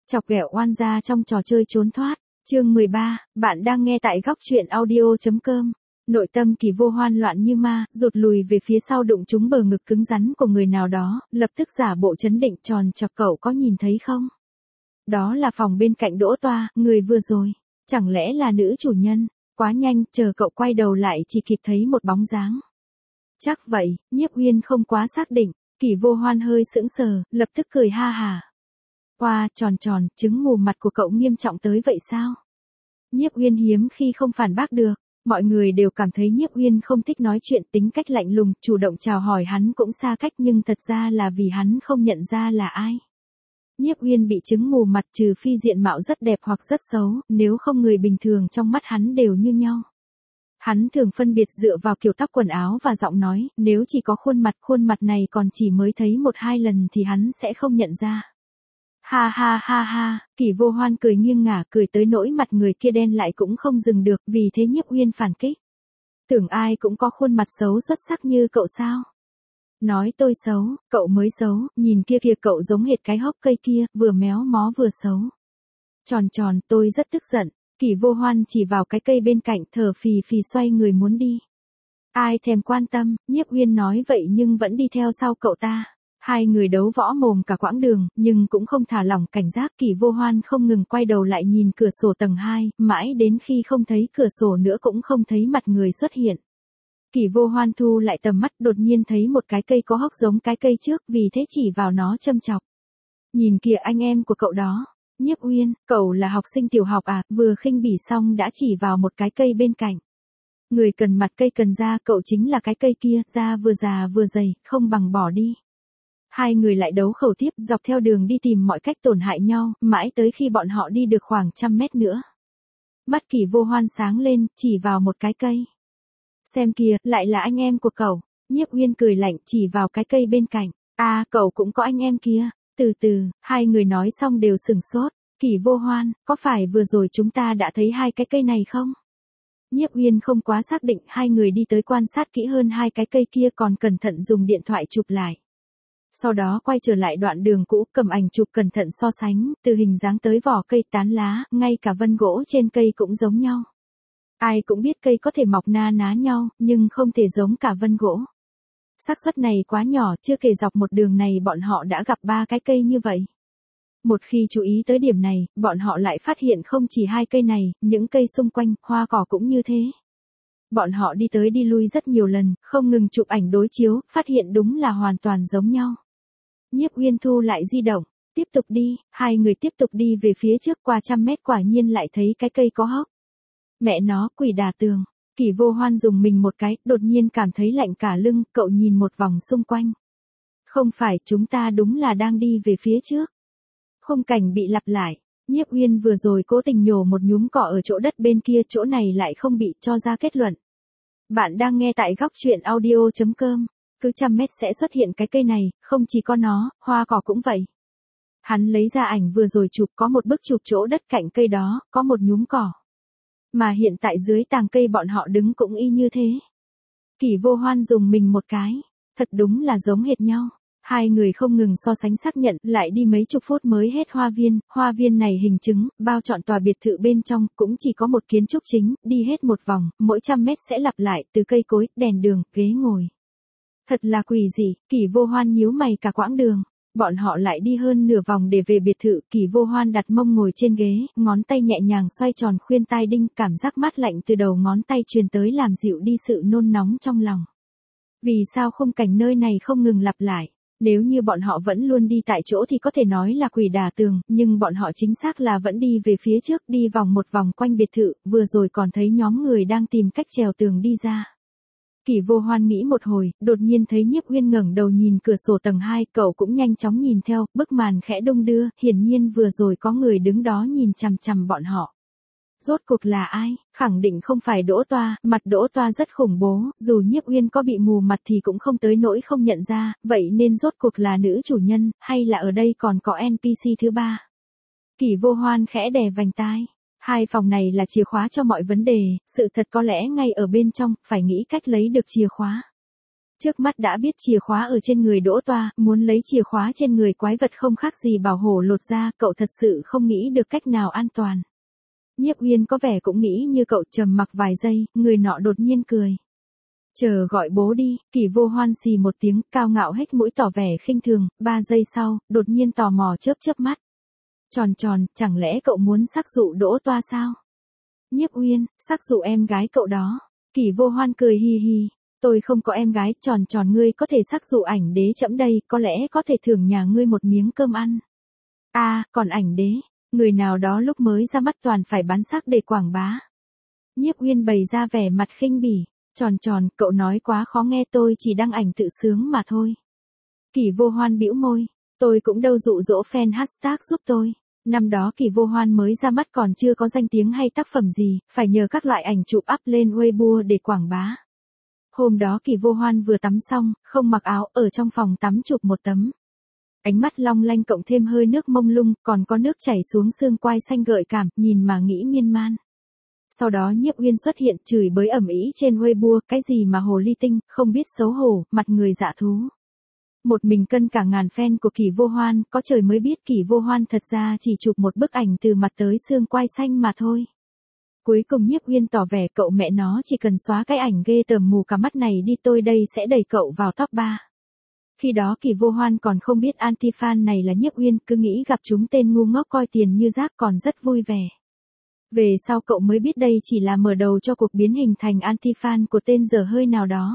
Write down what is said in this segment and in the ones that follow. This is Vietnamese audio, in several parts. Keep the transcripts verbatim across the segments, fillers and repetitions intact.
Chọc ghẹo oan gia trong trò chơi trốn thoát. Chương mười ba, bạn đang nghe tại góc truyện audio.com. Nội tâm Kỳ Vô Hoan loạn như ma, rụt lùi về phía sau đụng trúng bờ ngực cứng rắn của người nào đó, lập tức giả bộ trấn định tròn chọc cậu có nhìn thấy không? Đó là phòng bên cạnh Đỗ Toa, người vừa rồi. Chẳng lẽ là nữ chủ nhân? Quá nhanh, chờ cậu quay đầu lại chỉ kịp thấy một bóng dáng. Chắc vậy, Nhiếp Uyên không quá xác định, Kỳ Vô Hoan hơi sững sờ, lập tức cười ha hà. Oa, tròn tròn, chứng mù mặt của cậu nghiêm trọng tới vậy sao? Nhiếp Uyên hiếm khi không phản bác được, mọi người đều cảm thấy Nhiếp Uyên không thích nói chuyện, tính cách lạnh lùng, chủ động chào hỏi hắn cũng xa cách, nhưng thật ra là vì hắn không nhận ra là ai. Nhiếp Uyên bị chứng mù mặt, trừ phi diện mạo rất đẹp hoặc rất xấu, nếu không người bình thường trong mắt hắn đều như nhau. Hắn thường phân biệt dựa vào kiểu tóc, quần áo và giọng nói, nếu chỉ có khuôn mặt, khuôn mặt này còn chỉ mới thấy một hai lần thì hắn sẽ không nhận ra. Ha ha ha ha, Kỳ Vô Hoan cười nghiêng ngả, cười tới nỗi mặt người kia đen lại cũng không dừng được, vì thế Nhiếp Uyên phản kích. Tưởng ai cũng có khuôn mặt xấu xuất sắc như cậu sao? Nói tôi xấu, cậu mới xấu, nhìn kia kìa, cậu giống hệt cái hốc cây kia, vừa méo mó vừa xấu. Tròn tròn, tôi rất tức giận. Kỳ Vô Hoan chỉ vào cái cây bên cạnh, thở phì phì xoay người muốn đi. Ai thèm quan tâm, Nhiếp Uyên nói vậy nhưng vẫn đi theo sau cậu ta. Hai người đấu võ mồm cả quãng đường, nhưng cũng không thả lỏng cảnh giác. Kỳ Vô Hoan không ngừng quay đầu lại nhìn cửa sổ tầng hai, mãi đến khi không thấy cửa sổ nữa cũng không thấy mặt người xuất hiện. Kỳ Vô Hoan thu lại tầm mắt, đột nhiên thấy một cái cây có hốc giống cái cây trước, vì thế chỉ vào nó châm chọc. Nhìn kìa, anh em của cậu đó. Nhiếp Uyên, cậu là học sinh tiểu học à? Vừa khinh bỉ xong đã chỉ vào một cái cây bên cạnh. Người cần mặt cây cần da, cậu chính là cái cây kia, da vừa già vừa dày, không bằng bỏ đi. Hai người lại đấu khẩu tiếp, dọc theo đường đi tìm mọi cách tổn hại nhau, mãi tới khi bọn họ đi được khoảng trăm mét nữa. Mắt Kỳ Vô Hoan sáng lên, chỉ vào một cái cây. Xem kìa, lại là anh em của cậu. Nhiếp Uyên cười lạnh, chỉ vào cái cây bên cạnh. À, cậu cũng có anh em kia. Từ từ, hai người nói xong đều sửng sốt. Kỳ Vô Hoan, có phải vừa rồi chúng ta đã thấy hai cái cây này không? Nhiếp Uyên không quá xác định, hai người đi tới quan sát kỹ hơn hai cái cây kia, còn cẩn thận dùng điện thoại chụp lại. Sau đó quay trở lại đoạn đường cũ, cầm ảnh chụp cẩn thận so sánh, từ hình dáng tới vỏ cây, tán lá, ngay cả vân gỗ trên cây cũng giống nhau. Ai cũng biết cây có thể mọc na ná nhau, nhưng không thể giống cả vân gỗ. Xác suất này quá nhỏ, chưa kể dọc một đường này bọn họ đã gặp ba cái cây như vậy. Một khi chú ý tới điểm này, bọn họ lại phát hiện không chỉ hai cây này, những cây xung quanh, hoa cỏ cũng như thế. Bọn họ đi tới đi lui rất nhiều lần, không ngừng chụp ảnh đối chiếu, phát hiện đúng là hoàn toàn giống nhau. Nhiếp Uyên thu lại di động, tiếp tục đi, hai người tiếp tục đi về phía trước, qua trăm mét quả nhiên lại thấy cái cây có hốc. Mẹ nó, quỷ đả tường. Kỳ Vô Hoan dùng mình một cái, đột nhiên cảm thấy lạnh cả lưng, cậu nhìn một vòng xung quanh. Không phải, chúng ta đúng là đang đi về phía trước. Khung cảnh bị lặp lại. Nhiếp Uyên vừa rồi cố tình nhổ một nhúm cỏ ở chỗ đất bên kia, chỗ này lại không bị cho ra kết luận. Bạn đang nghe tại góc truyện audio.com. Cứ trăm mét sẽ xuất hiện cái cây này, không chỉ có nó, hoa cỏ cũng vậy. Hắn lấy ra ảnh vừa rồi chụp, có một bức chụp chỗ đất cạnh cây đó, có một nhúm cỏ. Mà hiện tại dưới tàng cây bọn họ đứng cũng y như thế. Kỳ Vô Hoan dùng mình một cái. Thật đúng là giống hệt nhau. Hai người không ngừng so sánh xác nhận, lại đi mấy chục phút mới hết hoa viên. Hoa viên này hình trứng, bao trọn tòa biệt thự bên trong, cũng chỉ có một kiến trúc chính, đi hết một vòng, mỗi trăm mét sẽ lặp lại, từ cây cối, đèn đường, ghế ngồi. Thật là quỷ dị. Kỳ Vô Hoan nhíu mày cả quãng đường. Bọn họ lại đi hơn nửa vòng để về biệt thự. Kỳ Vô Hoan đặt mông ngồi trên ghế, ngón tay nhẹ nhàng xoay tròn khuyên tai đinh, cảm giác mát lạnh từ đầu ngón tay truyền tới làm dịu đi sự nôn nóng trong lòng. Vì sao khung cảnh nơi này không ngừng lặp lại? Nếu như bọn họ vẫn luôn đi tại chỗ thì có thể nói là quỷ đả tường, nhưng bọn họ chính xác là vẫn đi về phía trước, đi vòng một vòng quanh biệt thự, vừa rồi còn thấy nhóm người đang tìm cách trèo tường đi ra. Kỳ Vô Hoan nghĩ một hồi, đột nhiên thấy Nhiếp Uyên ngẩng đầu nhìn cửa sổ tầng hai, cậu cũng nhanh chóng nhìn theo, bức màn khẽ đung đưa, hiển nhiên vừa rồi có người đứng đó nhìn chằm chằm bọn họ. Rốt cuộc là ai? Khẳng định không phải Đỗ Toa, mặt Đỗ Toa rất khủng bố, dù Nhiếp Uyên có bị mù mặt thì cũng không tới nỗi không nhận ra, vậy nên rốt cuộc là nữ chủ nhân, hay là ở đây còn có en pê xê thứ ba? Kỳ Vô Hoan khẽ đè vành tai. Hai phòng này là chìa khóa cho mọi vấn đề, sự thật có lẽ ngay ở bên trong, phải nghĩ cách lấy được chìa khóa. Trước mắt đã biết chìa khóa ở trên người Đỗ Toa, muốn lấy chìa khóa trên người quái vật không khác gì bảo hổ lột ra, cậu thật sự không nghĩ được cách nào an toàn. Nhiếp Uyên có vẻ cũng nghĩ như cậu, trầm mặc vài giây, người nọ đột nhiên cười. Chờ gọi bố đi, Kỷ Vô Hoan xì một tiếng, cao ngạo hết mũi tỏ vẻ khinh thường, ba giây sau, đột nhiên tò mò chớp chớp mắt. Tròn tròn, chẳng lẽ cậu muốn sắc dụ Đỗ Toa sao? Nhiếp Uyên, sắc dụ em gái cậu đó. Kỷ Vô Hoan cười hi hi. Tôi không có em gái, tròn tròn ngươi có thể sắc dụ ảnh đế trẫm đây, có lẽ có thể thưởng nhà ngươi một miếng cơm ăn. À, còn ảnh đế, người nào đó lúc mới ra mắt toàn phải bán sắc để quảng bá. Nhiếp Uyên bày ra vẻ mặt khinh bỉ, tròn tròn, cậu nói quá khó nghe, tôi chỉ đăng ảnh tự sướng mà thôi. Kỷ Vô Hoan bĩu môi, tôi cũng đâu dụ dỗ fan hashtag giúp tôi. Năm đó Kỷ Vô Hoan mới ra mắt còn chưa có danh tiếng hay tác phẩm gì, phải nhờ các loại ảnh chụp up lên Weibo để quảng bá. Hôm đó Kỷ Vô Hoan vừa tắm xong, không mặc áo, ở trong phòng tắm chụp một tấm. Ánh mắt long lanh cộng thêm hơi nước mông lung, còn có nước chảy xuống xương quai xanh gợi cảm, nhìn mà nghĩ miên man. Sau đó Nhiếp Uyên xuất hiện chửi bới ầm ĩ trên Weibo, cái gì mà hồ ly tinh, không biết xấu hổ, mặt người dạ thú. Một mình cân cả ngàn fan của Kỷ Vô Hoan, có trời mới biết Kỷ Vô Hoan thật ra chỉ chụp một bức ảnh từ mặt tới xương quai xanh mà thôi. Cuối cùng Nhiếp Uyên tỏ vẻ cậu mẹ nó chỉ cần xóa cái ảnh ghê tởm mù cả mắt này đi, tôi đây sẽ đẩy cậu vào top ba. Khi đó Kỷ Vô Hoan còn không biết anti-fan này là Nhiếp Uyên, cứ nghĩ gặp chúng tên ngu ngốc coi tiền như rác còn rất vui vẻ. Về sau cậu mới biết đây chỉ là mở đầu cho cuộc biến hình thành anti-fan của tên dở hơi nào đó.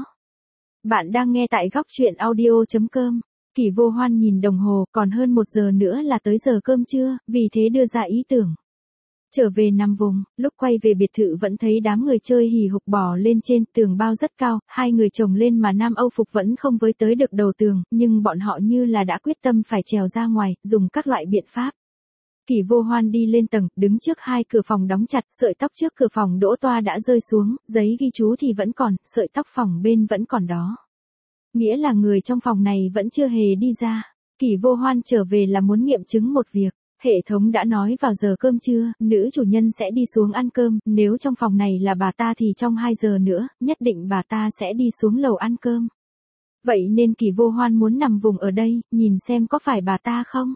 Bạn đang nghe tại góc truyện audio chấm com. Kỷ Vô Hoan nhìn đồng hồ, còn hơn một giờ nữa là tới giờ cơm trưa, vì thế đưa ra ý tưởng. Trở về nằm vùng, lúc quay về biệt thự vẫn thấy đám người chơi hì hục bò lên trên tường bao rất cao, hai người chồng lên mà nam Âu phục vẫn không với tới được đầu tường, nhưng bọn họ như là đã quyết tâm phải trèo ra ngoài, dùng các loại biện pháp. Kỷ Vô Hoan đi lên tầng, đứng trước hai cửa phòng đóng chặt, sợi tóc trước cửa phòng Đỗ Toa đã rơi xuống, giấy ghi chú thì vẫn còn, sợi tóc phòng bên vẫn còn đó. Nghĩa là người trong phòng này vẫn chưa hề đi ra. Kỷ Vô Hoan trở về là muốn nghiệm chứng một việc. Hệ thống đã nói vào giờ cơm trưa, nữ chủ nhân sẽ đi xuống ăn cơm, nếu trong phòng này là bà ta thì trong hai giờ nữa, nhất định bà ta sẽ đi xuống lầu ăn cơm. Vậy nên Kỷ Vô Hoan muốn nằm vùng ở đây, nhìn xem có phải bà ta không.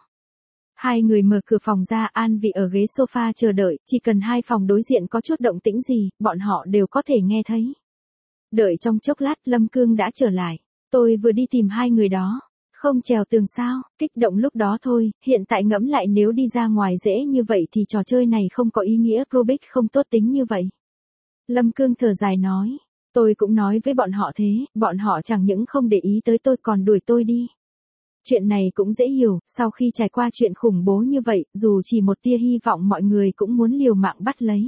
Hai người mở cửa phòng ra, an vị ở ghế sofa chờ đợi, chỉ cần hai phòng đối diện có chút động tĩnh gì, bọn họ đều có thể nghe thấy. Đợi trong chốc lát Lâm Cương đã trở lại. Tôi vừa đi tìm hai người đó. Không trèo tường sao, kích động lúc đó thôi, hiện tại ngẫm lại nếu đi ra ngoài dễ như vậy thì trò chơi này không có ý nghĩa, Rubik không tốt tính như vậy. Lâm Cương thở dài nói, tôi cũng nói với bọn họ thế, bọn họ chẳng những không để ý tới tôi còn đuổi tôi đi. Chuyện này cũng dễ hiểu, sau khi trải qua chuyện khủng bố như vậy, dù chỉ một tia hy vọng mọi người cũng muốn liều mạng bắt lấy.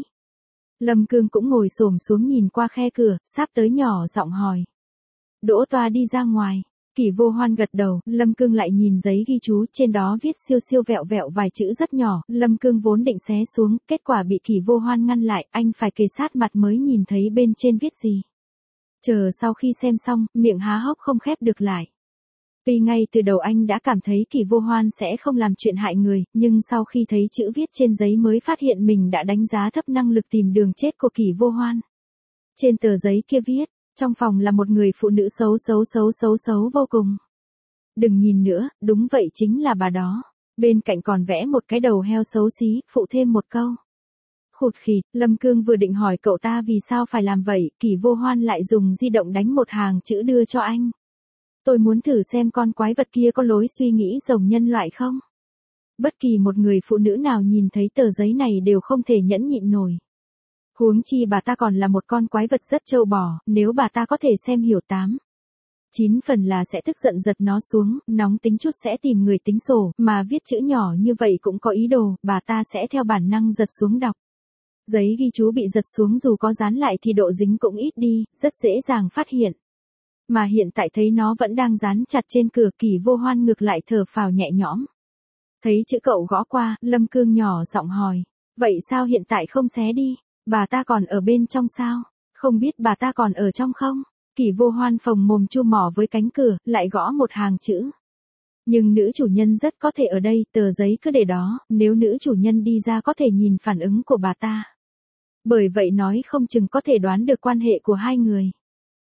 Lâm Cương cũng ngồi xổm xuống nhìn qua khe cửa, sắp tới nhỏ giọng hỏi. Đỗ Toa đi ra ngoài. Kỷ Vô Hoan gật đầu, Lâm Cương lại nhìn giấy ghi chú, trên đó viết siêu siêu vẹo vẹo vài chữ rất nhỏ, Lâm Cương vốn định xé xuống, kết quả bị Kỷ Vô Hoan ngăn lại, anh phải kề sát mặt mới nhìn thấy bên trên viết gì. Chờ sau khi xem xong, miệng há hốc không khép được lại. Tuy ngay từ đầu anh đã cảm thấy Kỷ Vô Hoan sẽ không làm chuyện hại người, nhưng sau khi thấy chữ viết trên giấy mới phát hiện mình đã đánh giá thấp năng lực tìm đường chết của Kỷ Vô Hoan. Trên tờ giấy kia viết, trong phòng là một người phụ nữ xấu xấu xấu xấu xấu vô cùng. Đừng nhìn nữa, đúng vậy chính là bà đó. Bên cạnh còn vẽ một cái đầu heo xấu xí, phụ thêm một câu. Khụt khịt, Lâm Cương vừa định hỏi cậu ta vì sao phải làm vậy, Kỷ Vô Hoan lại dùng di động đánh một hàng chữ đưa cho anh. Tôi muốn thử xem con quái vật kia có lối suy nghĩ giống nhân loại không. Bất kỳ một người phụ nữ nào nhìn thấy tờ giấy này đều không thể nhẫn nhịn nổi. Huống chi bà ta còn là một con quái vật rất trâu bò, nếu bà ta có thể xem hiểu tám. Chín phần là sẽ tức giận giật nó xuống, nóng tính chút sẽ tìm người tính sổ, mà viết chữ nhỏ như vậy cũng có ý đồ, bà ta sẽ theo bản năng giật xuống đọc. Giấy ghi chú bị giật xuống dù có dán lại thì độ dính cũng ít đi, rất dễ dàng phát hiện. Mà hiện tại thấy nó vẫn đang dán chặt trên cửa, Kỷ Vô Hoan ngược lại thở phào nhẹ nhõm. Thấy chữ cậu gõ qua, Lâm Cương nhỏ giọng hỏi, vậy sao hiện tại không xé đi? Bà ta còn ở bên trong sao? Không biết bà ta còn ở trong không? Kỷ Vô Hoan phồng mồm chu mỏ với cánh cửa, lại gõ một hàng chữ. Nhưng nữ chủ nhân rất có thể ở đây, tờ giấy cứ để đó, nếu nữ chủ nhân đi ra có thể nhìn phản ứng của bà ta. Bởi vậy nói không chừng có thể đoán được quan hệ của hai người.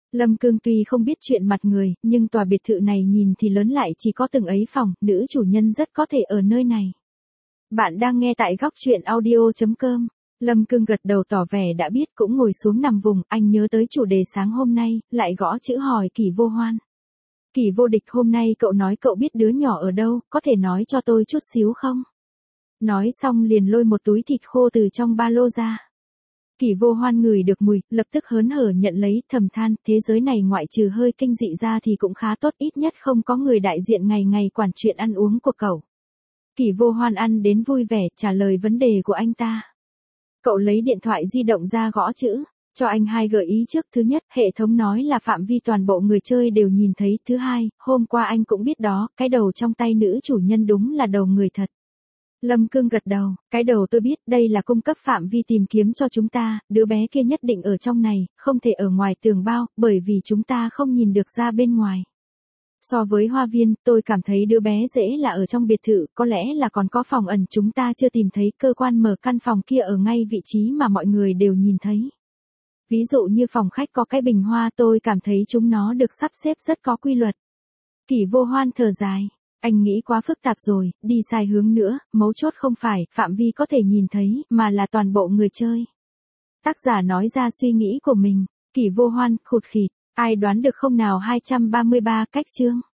Lâm Cương tuy không biết chuyện mặt người, nhưng tòa biệt thự này nhìn thì lớn lại chỉ có từng ấy phòng, nữ chủ nhân rất có thể ở nơi này. Bạn đang nghe tại góc chuyện audio chấm com. Lâm Cương gật đầu tỏ vẻ đã biết, cũng ngồi xuống nằm vùng, anh nhớ tới chủ đề sáng hôm nay, lại gõ chữ hỏi Kỷ Vô Hoan. Kỷ Vô Địch, hôm nay cậu nói cậu biết đứa nhỏ ở đâu, có thể nói cho tôi chút xíu không? Nói xong liền lôi một túi thịt khô từ trong ba lô ra. Kỷ Vô Hoan ngửi được mùi, lập tức hớn hở nhận lấy, thầm than, thế giới này ngoại trừ hơi kinh dị ra thì cũng khá tốt, ít nhất không có người đại diện ngày ngày quản chuyện ăn uống của cậu. Kỷ Vô Hoan ăn đến vui vẻ, trả lời vấn đề của anh ta. Cậu lấy điện thoại di động ra gõ chữ, cho anh hai gợi ý trước. Thứ nhất, hệ thống nói là phạm vi toàn bộ người chơi đều nhìn thấy. Thứ hai, hôm qua anh cũng biết đó, cái đầu trong tay nữ chủ nhân đúng là đầu người thật. Lâm Cương gật đầu, cái đầu tôi biết, đây là cung cấp phạm vi tìm kiếm cho chúng ta, đứa bé kia nhất định ở trong này, không thể ở ngoài tường bao, bởi vì chúng ta không nhìn được ra bên ngoài. So với hoa viên, tôi cảm thấy đứa bé dễ là ở trong biệt thự, có lẽ là còn có phòng ẩn chúng ta chưa tìm thấy, cơ quan mở căn phòng kia ở ngay vị trí mà mọi người đều nhìn thấy. Ví dụ như phòng khách có cái bình hoa, tôi cảm thấy chúng nó được sắp xếp rất có quy luật. Kỷ Vô Hoan thở dài. Anh nghĩ quá phức tạp rồi, đi sai hướng nữa, mấu chốt không phải phạm vi có thể nhìn thấy, mà là toàn bộ người chơi. Tác giả nói ra suy nghĩ của mình. Kỷ Vô Hoan, khụt khịt, ai đoán được không nào? Hai trăm ba mươi ba cách chương.